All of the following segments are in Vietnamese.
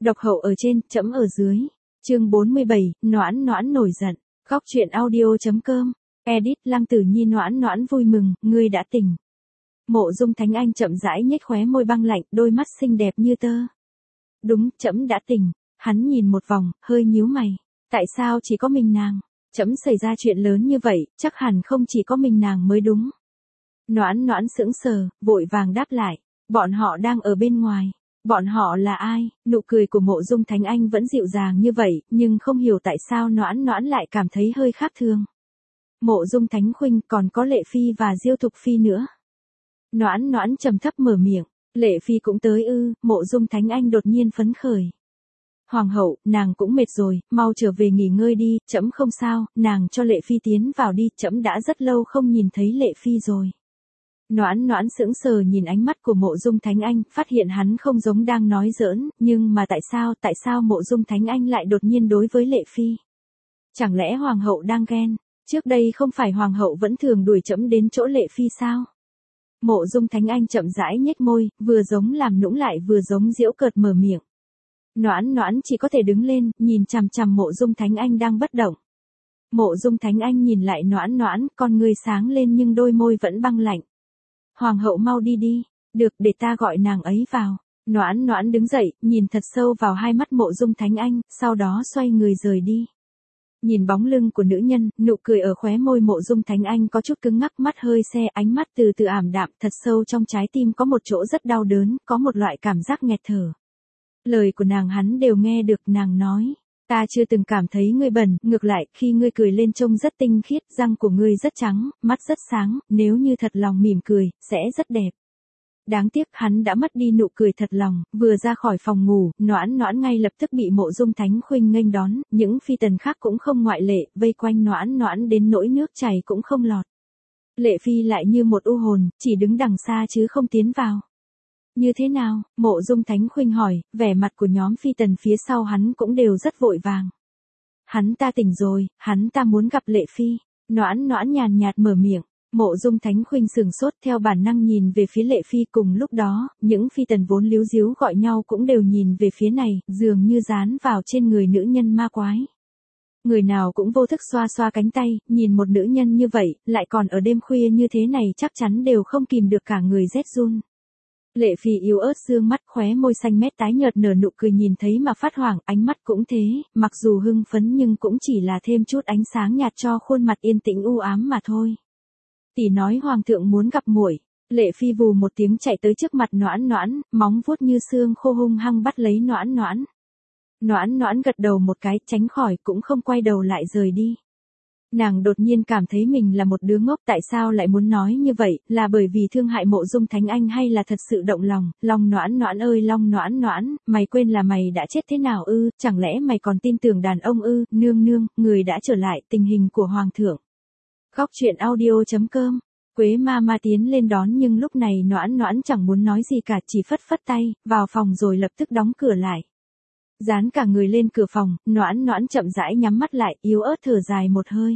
Độc hậu ở trên, trẫm ở dưới. Chương 47, Noãn Noãn nổi giận. Góc truyện audio.com. Edit Lăng Tử Nhi. Noãn Noãn vui mừng, ngươi đã tỉnh. Mộ Dung Thánh Anh chậm rãi nhếch khóe môi băng lạnh, đôi mắt xinh đẹp như tơ. Đúng, trẫm đã tỉnh. Hắn nhìn một vòng, hơi nhíu mày. Tại sao chỉ có mình nàng? Trẫm xảy ra chuyện lớn như vậy, chắc hẳn không chỉ có mình nàng mới đúng. Noãn Noãn sững sờ, vội vàng đáp lại. Bọn họ đang ở bên ngoài. Bọn họ là ai? Nụ cười của Mộ Dung Thánh Anh vẫn dịu dàng như vậy, nhưng không hiểu tại sao Noãn Noãn lại cảm thấy hơi khác thường. Mộ Dung Thánh Khuynh, còn có Lệ Phi và Diêu Thục Phi nữa. Noãn Noãn trầm thấp mở miệng. Lệ Phi cũng tới ư? Mộ Dung Thánh Anh đột nhiên phấn khởi. Hoàng hậu, nàng cũng mệt rồi, mau trở về nghỉ ngơi đi, trẫm không sao, nàng cho Lệ Phi tiến vào đi, trẫm đã rất lâu không nhìn thấy Lệ Phi rồi. Noãn Noãn sững sờ nhìn ánh mắt của Mộ Dung Thánh Anh, phát hiện hắn không giống đang nói giỡn, nhưng mà tại sao Mộ Dung Thánh Anh lại đột nhiên đối với Lệ Phi? Chẳng lẽ Hoàng hậu đang ghen? Trước đây không phải Hoàng hậu vẫn thường đuổi trẫm đến chỗ Lệ Phi sao? Mộ Dung Thánh Anh chậm rãi nhếch môi, vừa giống làm nũng lại vừa giống giễu cợt mở miệng. Noãn Noãn chỉ có thể đứng lên, nhìn chằm chằm Mộ Dung Thánh Anh đang bất động. Mộ Dung Thánh Anh nhìn lại Noãn Noãn, con người sáng lên nhưng đôi môi vẫn băng lạnh. Hoàng hậu mau đi đi, được, để ta gọi nàng ấy vào. Noãn Noãn đứng dậy, nhìn thật sâu vào hai mắt Mộ Dung Thánh Anh, sau đó xoay người rời đi. Nhìn bóng lưng của nữ nhân, nụ cười ở khóe môi Mộ Dung Thánh Anh có chút cứng ngắc, mắt hơi se, ánh mắt từ từ ảm đạm, thật sâu trong trái tim có một chỗ rất đau đớn, có một loại cảm giác nghẹt thở. Lời của nàng hắn đều nghe được, nàng nói. Ta chưa từng cảm thấy ngươi bẩn, ngược lại, khi ngươi cười lên trông rất tinh khiết, răng của ngươi rất trắng, mắt rất sáng, nếu như thật lòng mỉm cười, sẽ rất đẹp. Đáng tiếc hắn đã mất đi nụ cười thật lòng, vừa ra khỏi phòng ngủ, Noãn Noãn ngay lập tức bị Mộ Dung Thánh Khuynh nghênh đón, những phi tần khác cũng không ngoại lệ, vây quanh Noãn Noãn đến nỗi nước chảy cũng không lọt. Lệ Phi lại như một u hồn, chỉ đứng đằng xa chứ không tiến vào. Như thế nào? Mộ Dung Thánh Khuynh hỏi, vẻ mặt của nhóm phi tần phía sau hắn cũng đều rất vội vàng. Hắn ta tỉnh rồi, hắn ta muốn gặp Lệ Phi. Noãn Noãn nhàn nhạt mở miệng. Mộ Dung Thánh Khuynh sừng sốt, theo bản năng nhìn về phía Lệ Phi, cùng lúc đó, những phi tần vốn líu díu gọi nhau cũng đều nhìn về phía này, dường như dán vào trên người nữ nhân ma quái. Người nào cũng vô thức xoa xoa cánh tay, nhìn một nữ nhân như vậy, lại còn ở đêm khuya như thế này chắc chắn đều không kìm được cả người rét run. Lệ Phi yếu ớt dương mắt, khóe môi xanh mét tái nhợt nở nụ cười nhìn thấy mà phát hoảng, ánh mắt cũng thế, mặc dù hưng phấn nhưng cũng chỉ là thêm chút ánh sáng nhạt cho khuôn mặt yên tĩnh u ám mà thôi. Tỷ nói hoàng thượng muốn gặp muội. Lệ Phi vù một tiếng chạy tới trước mặt Noãn Noãn, móng vuốt như xương khô hung hăng bắt lấy Noãn Noãn. Noãn Noãn gật đầu một cái, tránh khỏi, cũng không quay đầu lại rời đi. Nàng đột nhiên cảm thấy mình là một đứa ngốc, tại sao lại muốn nói như vậy, là bởi vì thương hại Mộ Dung Thánh Anh hay là thật sự động lòng, Long Noãn Noãn ơi Long Noãn Noãn, mày quên là mày đã chết thế nào ư, chẳng lẽ mày còn tin tưởng đàn ông ư, nương nương, người đã trở lại, tình hình của hoàng thượng. Góc truyện audio.com. Quế ma ma tiến lên đón nhưng lúc này Noãn Noãn chẳng muốn nói gì cả, chỉ phất phất tay, vào phòng rồi lập tức đóng cửa lại. Dán cả người lên cửa phòng, Noãn Noãn chậm rãi nhắm mắt lại, yếu ớt thở dài một hơi.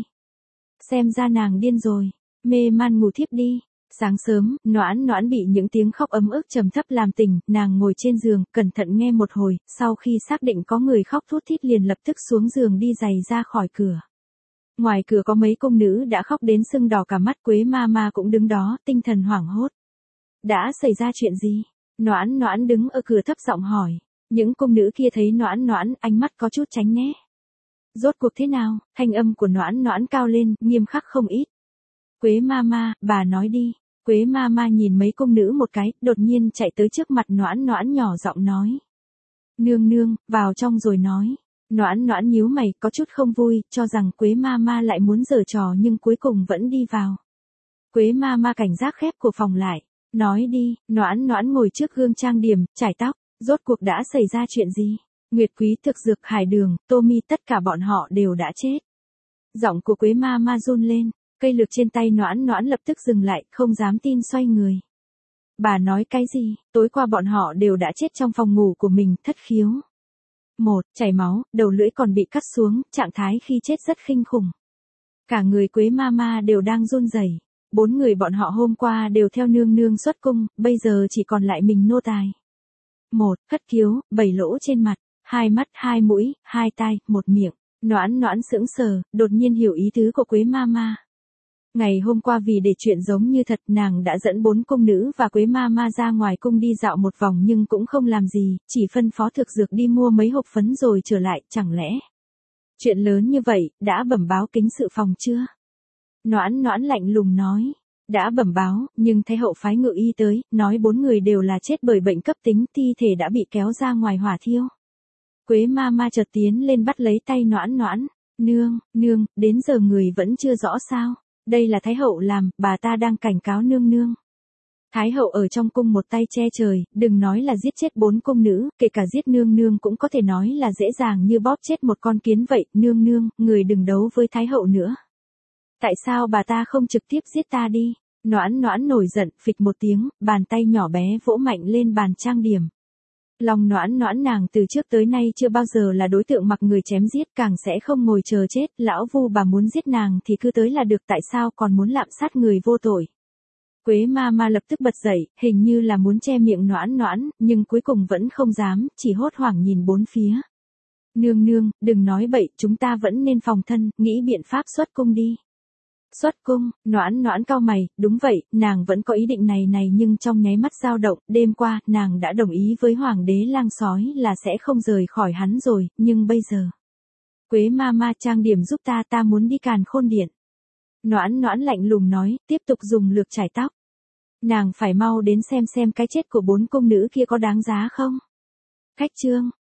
Xem ra nàng điên rồi, mê man ngủ thiếp đi. Sáng sớm, Noãn Noãn bị những tiếng khóc ấm ức trầm thấp làm tỉnh, nàng ngồi trên giường, cẩn thận nghe một hồi, sau khi xác định có người khóc thút thít liền lập tức xuống giường đi giày ra khỏi cửa. Ngoài cửa có mấy cung nữ đã khóc đến sưng đỏ cả mắt, Quế ma ma cũng đứng đó, tinh thần hoảng hốt. Đã xảy ra chuyện gì? Noãn Noãn đứng ở cửa thấp giọng hỏi. Những cung nữ kia thấy Noãn Noãn, ánh mắt có chút tránh né. Rốt cuộc thế nào? Thanh âm của Noãn Noãn cao lên, nghiêm khắc không ít. Quế ma ma, bà nói đi. Quế ma ma nhìn mấy cung nữ một cái, đột nhiên chạy tới trước mặt Noãn Noãn nhỏ giọng nói. Nương nương, vào trong rồi nói. Noãn Noãn nhíu mày, có chút không vui, cho rằng Quế ma ma lại muốn giở trò nhưng cuối cùng vẫn đi vào. Quế ma ma cảnh giác khép cửa phòng lại. Nói đi. Noãn Noãn ngồi trước gương trang điểm, chải tóc. Rốt cuộc đã xảy ra chuyện gì? Nguyệt Quý, Thực Dược, Hải Đường, Tô Mi, tất cả bọn họ đều đã chết. Giọng của Quế ma ma run lên, cây lược trên tay Noãn Noãn lập tức dừng lại, không dám tin xoay người. Bà nói cái gì? Tối qua bọn họ đều đã chết trong phòng ngủ của mình, thất khiếu. Một, chảy máu, đầu lưỡi còn bị cắt xuống, trạng thái khi chết rất kinh khủng. Cả người Quế ma ma đều đang run rẩy. 4 người bọn họ hôm qua đều theo nương nương xuất cung, bây giờ chỉ còn lại mình nô tài. 1. Thất khiếu, 7 lỗ trên mặt. hai mắt, hai mũi, hai tai, một miệng. Noãn noãn sững sờ, đột nhiên hiểu ý tứ của Quế Mama. Ngày hôm qua vì để chuyện giống như thật, nàng đã dẫn 4 cung nữ và Quế Mama ra ngoài cung đi dạo một vòng nhưng cũng không làm gì, chỉ phân phó Thực Dược đi mua mấy hộp phấn rồi trở lại, chẳng lẽ. Chuyện lớn như vậy, đã bẩm báo kính sự phòng chưa? Noãn noãn lạnh lùng nói. Đã bẩm báo, nhưng Thái hậu phái ngự y tới, nói 4 người đều là chết bởi bệnh cấp tính, thi thể đã bị kéo ra ngoài hỏa thiêu. Quế Mama chợt tiến lên bắt lấy tay noãn noãn. Nương, nương, đến giờ người vẫn chưa rõ sao? Đây là Thái hậu làm, bà ta đang cảnh cáo nương nương. Thái hậu ở trong cung một tay che trời, đừng nói là giết chết 4 cung nữ, kể cả giết nương nương cũng có thể nói là dễ dàng như bóp chết một con kiến vậy. Nương nương, người đừng đấu với Thái hậu nữa. Tại sao bà ta không trực tiếp giết ta đi? Noãn noãn nổi giận, phịch một tiếng, bàn tay nhỏ bé vỗ mạnh lên bàn trang điểm. Lòng noãn noãn nàng từ trước tới nay chưa bao giờ là đối tượng mặc người chém giết, càng sẽ không ngồi chờ chết. Lão Vu bà muốn giết nàng thì cứ tới là được, tại sao còn muốn lạm sát người vô tội? Quế Mama lập tức bật dậy, hình như là muốn che miệng noãn noãn, nhưng cuối cùng vẫn không dám, chỉ hốt hoảng nhìn bốn phía. Nương nương, đừng nói bậy, chúng ta vẫn nên phòng thân, nghĩ biện pháp xuất cung đi. Xuất cung, noãn noãn cau mày, đúng vậy, nàng vẫn có ý định này nhưng trong nháy mắt dao động, đêm qua, nàng đã đồng ý với Hoàng đế lang sói là sẽ không rời khỏi hắn rồi, nhưng bây giờ. Quế Mama trang điểm giúp ta muốn đi Càn Khôn Điện. Noãn noãn lạnh lùng nói, tiếp tục dùng lược chải tóc. Nàng phải mau đến xem cái chết của 4 cung nữ kia có đáng giá không. Khách trương,